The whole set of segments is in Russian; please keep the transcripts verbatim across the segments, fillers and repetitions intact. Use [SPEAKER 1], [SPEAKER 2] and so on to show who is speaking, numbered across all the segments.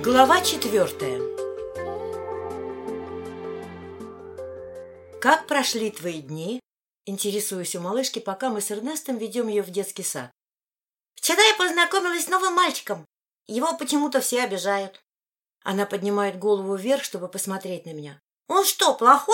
[SPEAKER 1] Глава четвертая. Как прошли твои дни? Интересуюсь у малышки, пока мы с Эрнестом ведем ее в детский сад.
[SPEAKER 2] Вчера я познакомилась с новым мальчиком. Его почему-то все обижают.
[SPEAKER 1] Она поднимает голову вверх, чтобы посмотреть на меня.
[SPEAKER 2] Он что, плохой?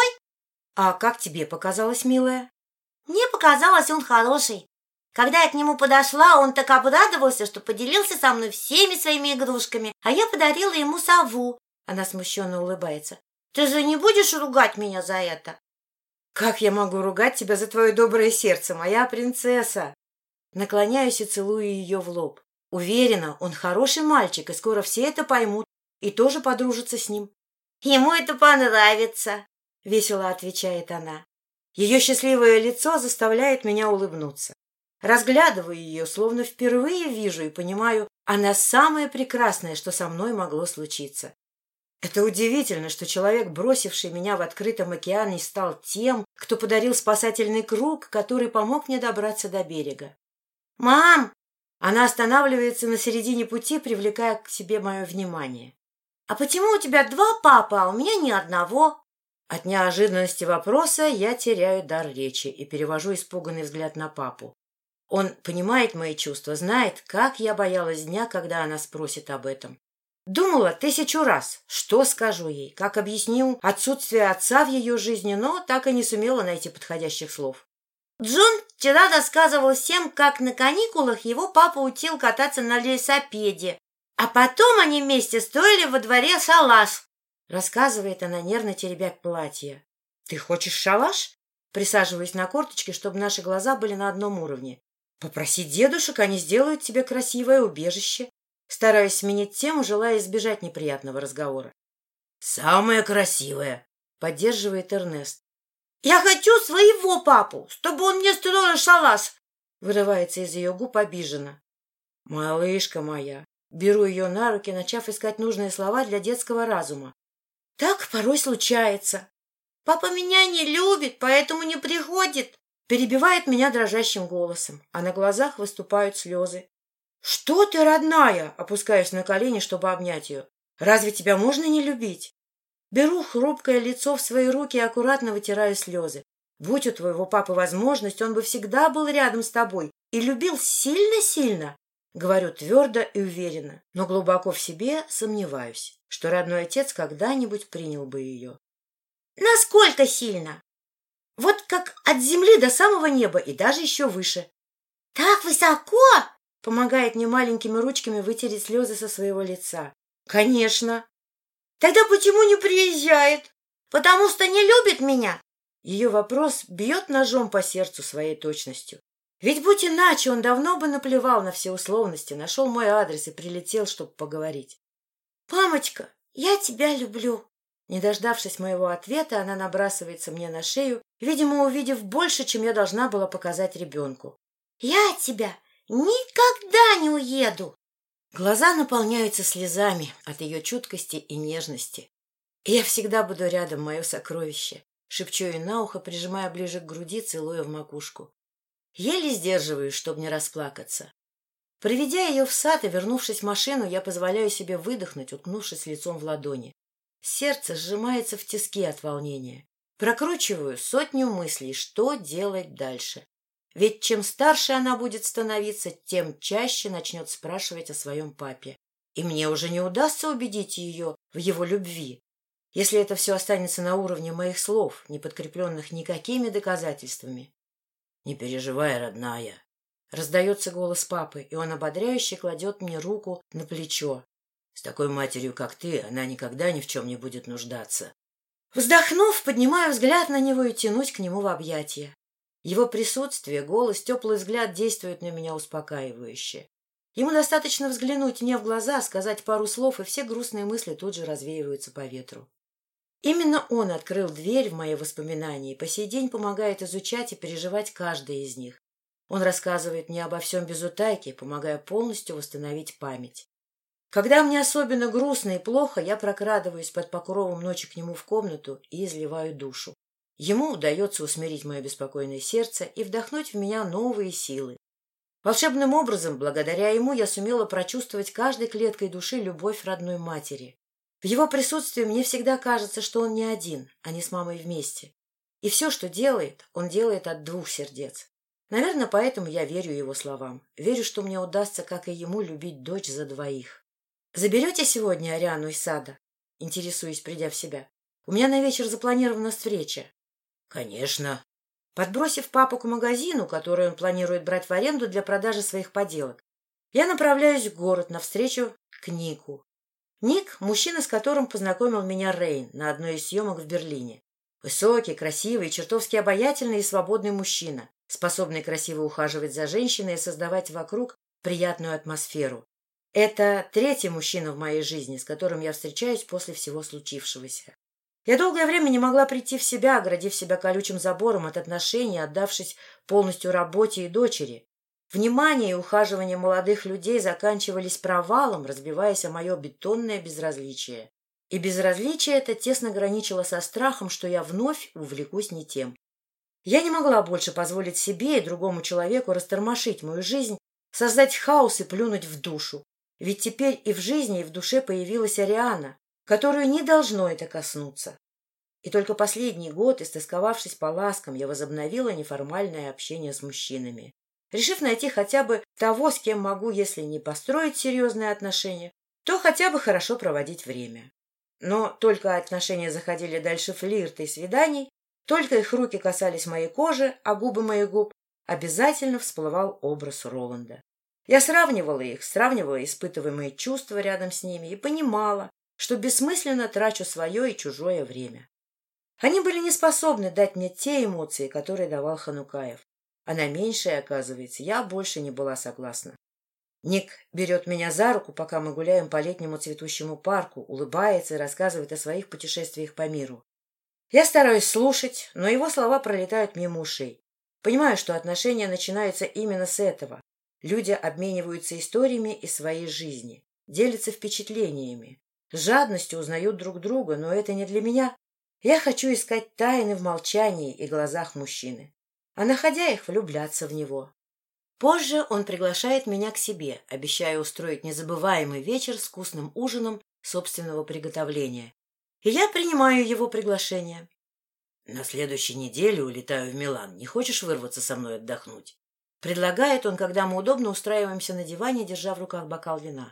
[SPEAKER 1] А как тебе показалось, милая?
[SPEAKER 2] Мне показалось, он хороший. Когда я к нему подошла, он так обрадовался, что поделился со мной всеми своими игрушками, а я подарила ему сову.
[SPEAKER 1] Она смущенно улыбается.
[SPEAKER 2] Ты же не будешь ругать меня за это?
[SPEAKER 1] Как я могу ругать тебя за твое доброе сердце, моя принцесса? Наклоняюсь и целую ее в лоб. Уверена, он хороший мальчик, и скоро все это поймут и тоже подружатся с ним.
[SPEAKER 2] Ему это понравится,
[SPEAKER 1] весело отвечает она. Ее счастливое лицо заставляет меня улыбнуться. Разглядываю ее, словно впервые вижу и понимаю, она самое прекрасное, что со мной могло случиться. Это удивительно, что человек, бросивший меня в открытом океане, стал тем, кто подарил спасательный круг, который помог мне добраться до берега.
[SPEAKER 2] «Мам!»
[SPEAKER 1] Она останавливается на середине пути, привлекая к себе мое внимание.
[SPEAKER 2] «А почему у тебя два папы, а у меня ни одного?»
[SPEAKER 1] От неожиданности вопроса я теряю дар речи и перевожу испуганный взгляд на папу. Он понимает мои чувства, знает, как я боялась дня, когда она спросит об этом. Думала тысячу раз, что скажу ей, как объясню отсутствие отца в ее жизни, но так и не сумела найти подходящих слов.
[SPEAKER 2] Джон вчера рассказывал всем, как на каникулах его папа учил кататься на велосипеде, а потом они вместе строили во дворе шалаш.
[SPEAKER 1] Рассказывает она, нервно теребя платье. «Ты хочешь шалаш?» Присаживаясь на корточки, чтобы наши глаза были на одном уровне. «Попроси дедушек, они сделают тебе красивое убежище». Стараюсь сменить тему, желая избежать неприятного разговора. «Самое красивое», — поддерживает Эрнест.
[SPEAKER 2] «Я хочу своего папу, чтобы он мне строил шалаш», —
[SPEAKER 1] вырывается из ее губ обиженно. «Малышка моя», — беру ее на руки, начав искать нужные слова для детского разума. «Так порой случается».
[SPEAKER 2] «Папа меня не любит, поэтому не приходит», —
[SPEAKER 1] перебивает меня дрожащим голосом, а на глазах выступают слезы. «Что ты, родная?» — опускаюсь на колени, чтобы обнять ее. «Разве тебя можно не любить?» Беру хрупкое лицо в свои руки и аккуратно вытираю слезы. «Будь у твоего папы возможность, он бы всегда был рядом с тобой и любил сильно-сильно», — говорю твердо и уверенно, но глубоко в себе сомневаюсь, что родной отец когда-нибудь принял бы ее.
[SPEAKER 2] «Насколько сильно?»
[SPEAKER 1] «Вот как от земли до самого неба и даже еще выше».
[SPEAKER 2] «Так высоко?»
[SPEAKER 1] — помогает мне маленькими ручками вытереть слезы со своего лица. «Конечно».
[SPEAKER 2] «Тогда почему не приезжает? Потому что не любит меня?»
[SPEAKER 1] Ее вопрос бьет ножом по сердцу своей точностью. Ведь будь иначе, он давно бы наплевал на все условности, нашел мой адрес и прилетел, чтобы поговорить.
[SPEAKER 2] «Мамочка, я тебя люблю».
[SPEAKER 1] Не дождавшись моего ответа, она набрасывается мне на шею, видимо, увидев больше, чем я должна была показать ребенку.
[SPEAKER 2] «Я от тебя никогда не уеду».
[SPEAKER 1] Глаза наполняются слезами от ее чуткости и нежности. И я всегда буду рядом, мое сокровище, шепчу ей на ухо, прижимая ближе к груди, целуя в макушку. Еле сдерживаюсь, чтобы не расплакаться. Приведя ее в сад и вернувшись в машину, я позволяю себе выдохнуть, уткнувшись лицом в ладони. Сердце сжимается в тиски от волнения. Прокручиваю сотню мыслей, что делать дальше. Ведь чем старше она будет становиться, тем чаще начнет спрашивать о своем папе. И мне уже не удастся убедить ее в его любви, если это все останется на уровне моих слов, не подкрепленных никакими доказательствами. «Не переживай, родная», — раздается голос папы, и он ободряюще кладет мне руку на плечо. «С такой матерью, как ты, она никогда ни в чем не будет нуждаться». Вздохнув, поднимаю взгляд на него и тянусь к нему в объятия. Его присутствие, голос, теплый взгляд действуют на меня успокаивающе. Ему достаточно взглянуть мне в глаза, сказать пару слов, и все грустные мысли тут же развеиваются по ветру. Именно он открыл дверь в мои воспоминания и по сей день помогает изучать и переживать каждое из них. Он рассказывает мне обо всем без утайки, помогая полностью восстановить память. Когда мне особенно грустно и плохо, я прокрадываюсь под покровом ночи к нему в комнату и изливаю душу. Ему удается усмирить мое беспокойное сердце и вдохнуть в меня новые силы. Волшебным образом, благодаря ему, я сумела прочувствовать каждой клеткой души любовь родной матери. В его присутствии мне всегда кажется, что он не один, а не с мамой вместе. И все, что делает, он делает от двух сердец. Наверное, поэтому я верю его словам. Верю, что мне удастся, как и ему, любить дочь за двоих. «Заберете сегодня Ариану из сада?» Интересуюсь, придя в себя. «У меня на вечер запланирована встреча». «Конечно». Подбросив папу к магазину, который он планирует брать в аренду для продажи своих поделок, я направляюсь в город навстречу к Нику. Ник – мужчина, с которым познакомил меня Рейн на одной из съемок в Берлине. Высокий, красивый, чертовски обаятельный и свободный мужчина, способный красиво ухаживать за женщиной и создавать вокруг приятную атмосферу. Это третий мужчина в моей жизни, с которым я встречаюсь после всего случившегося. Я долгое время не могла прийти в себя, оградив себя колючим забором от отношений, отдавшись полностью работе и дочери. Внимание и ухаживание молодых людей заканчивались провалом, разбиваясь о мое бетонное безразличие. И безразличие это тесно граничило со страхом, что я вновь увлекусь не тем. Я не могла больше позволить себе и другому человеку растормошить мою жизнь, создать хаос и плюнуть в душу. Ведь теперь и в жизни, и в душе появилась Ариана, которую не должно это коснуться. И только последний год, истосковавшись по ласкам, я возобновила неформальное общение с мужчинами, решив найти хотя бы того, с кем могу, если не построить серьезные отношения, то хотя бы хорошо проводить время. Но только отношения заходили дальше флирта и свиданий, только их руки касались моей кожи, а губы моих губ, обязательно всплывал образ Роланда. Я сравнивала их, сравнивала испытываемые чувства рядом с ними и понимала, что бессмысленно трачу свое и чужое время. Они были не способны дать мне те эмоции, которые давал Ханукаев. А на меньшее, оказывается, я больше не была согласна. Ник берет меня за руку, пока мы гуляем по летнему цветущему парку, улыбается и рассказывает о своих путешествиях по миру. Я стараюсь слушать, но его слова пролетают мимо ушей. Понимаю, что отношения начинаются именно с этого. Люди обмениваются историями из своей жизни, делятся впечатлениями, с жадностью узнают друг друга, но это не для меня. Я хочу искать тайны в молчании и глазах мужчины, а находя их, влюбляться в него. Позже он приглашает меня к себе, обещая устроить незабываемый вечер с вкусным ужином собственного приготовления. И я принимаю его приглашение. «На следующей неделе улетаю в Милан. Не хочешь вырваться со мной отдохнуть?» Предлагает он, когда мы удобно устраиваемся на диване, держа в руках бокал вина.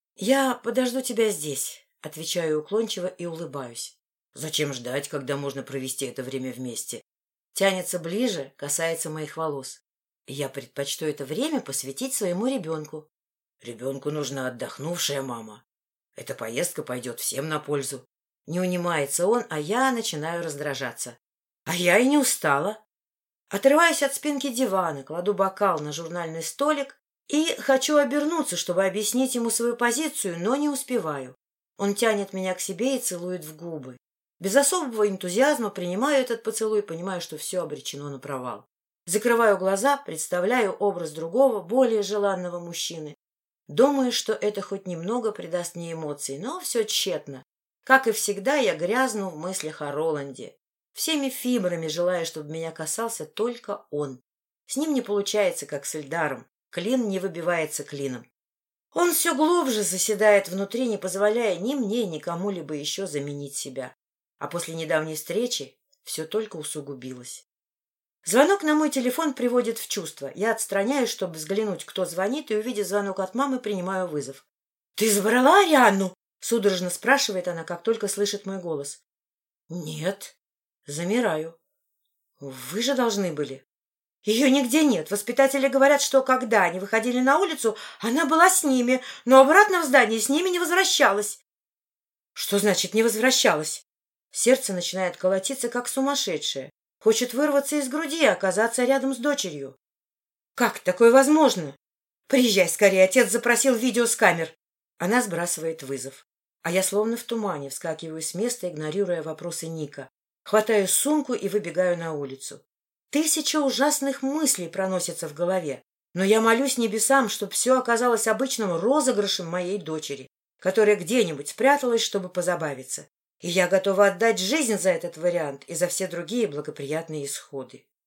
[SPEAKER 1] «Я подожду тебя здесь», — отвечаю уклончиво и улыбаюсь. «Зачем ждать, когда можно провести это время вместе?» Тянется ближе, касается моих волос. «Я предпочту это время посвятить своему ребенку». «Ребенку нужна отдохнувшая мама. Эта поездка пойдет всем на пользу». Не унимается он, а я начинаю раздражаться. А я и не устала. Отрываюсь от спинки дивана, кладу бокал на журнальный столик и хочу обернуться, чтобы объяснить ему свою позицию, но не успеваю. Он тянет меня к себе и целует в губы. Без особого энтузиазма принимаю этот поцелуй, понимаю, что все обречено на провал. Закрываю глаза, представляю образ другого, более желанного мужчины. Думаю, что это хоть немного придаст мне эмоций, но все тщетно. Как и всегда, я грязну в мыслях о Роланде, всеми фибрами желая, чтобы меня касался только он. С ним не получается, как с Эльдаром. Клин не выбивается клином. Он все глубже заседает внутри, не позволяя ни мне, ни кому-либо еще заменить себя. А после недавней встречи все только усугубилось. Звонок на мой телефон приводит в чувство. Я отстраняюсь, чтобы взглянуть, кто звонит, и, увидев звонок от мамы, принимаю вызов. — Ты забрала Арианну? — судорожно спрашивает она, как только слышит мой голос. — Нет. Замираю. — Вы же должны были. — Ее нигде нет. Воспитатели говорят, что когда они выходили на улицу, она была с ними, но обратно в здание с ними не возвращалась. — Что значит «не возвращалась»? Сердце начинает колотиться, как сумасшедшее. Хочет вырваться из груди и оказаться рядом с дочерью. — Как такое возможно? — Приезжай скорее, отец запросил видео с камер. Она сбрасывает вызов. А я словно в тумане вскакиваю с места, игнорируя вопросы Ника. Хватаю сумку и выбегаю на улицу. Тысяча ужасных мыслей проносятся в голове, но я молюсь небесам, чтобы все оказалось обычным розыгрышем моей дочери, которая где-нибудь спряталась, чтобы позабавиться. И я готова отдать жизнь за этот вариант и за все другие благоприятные исходы.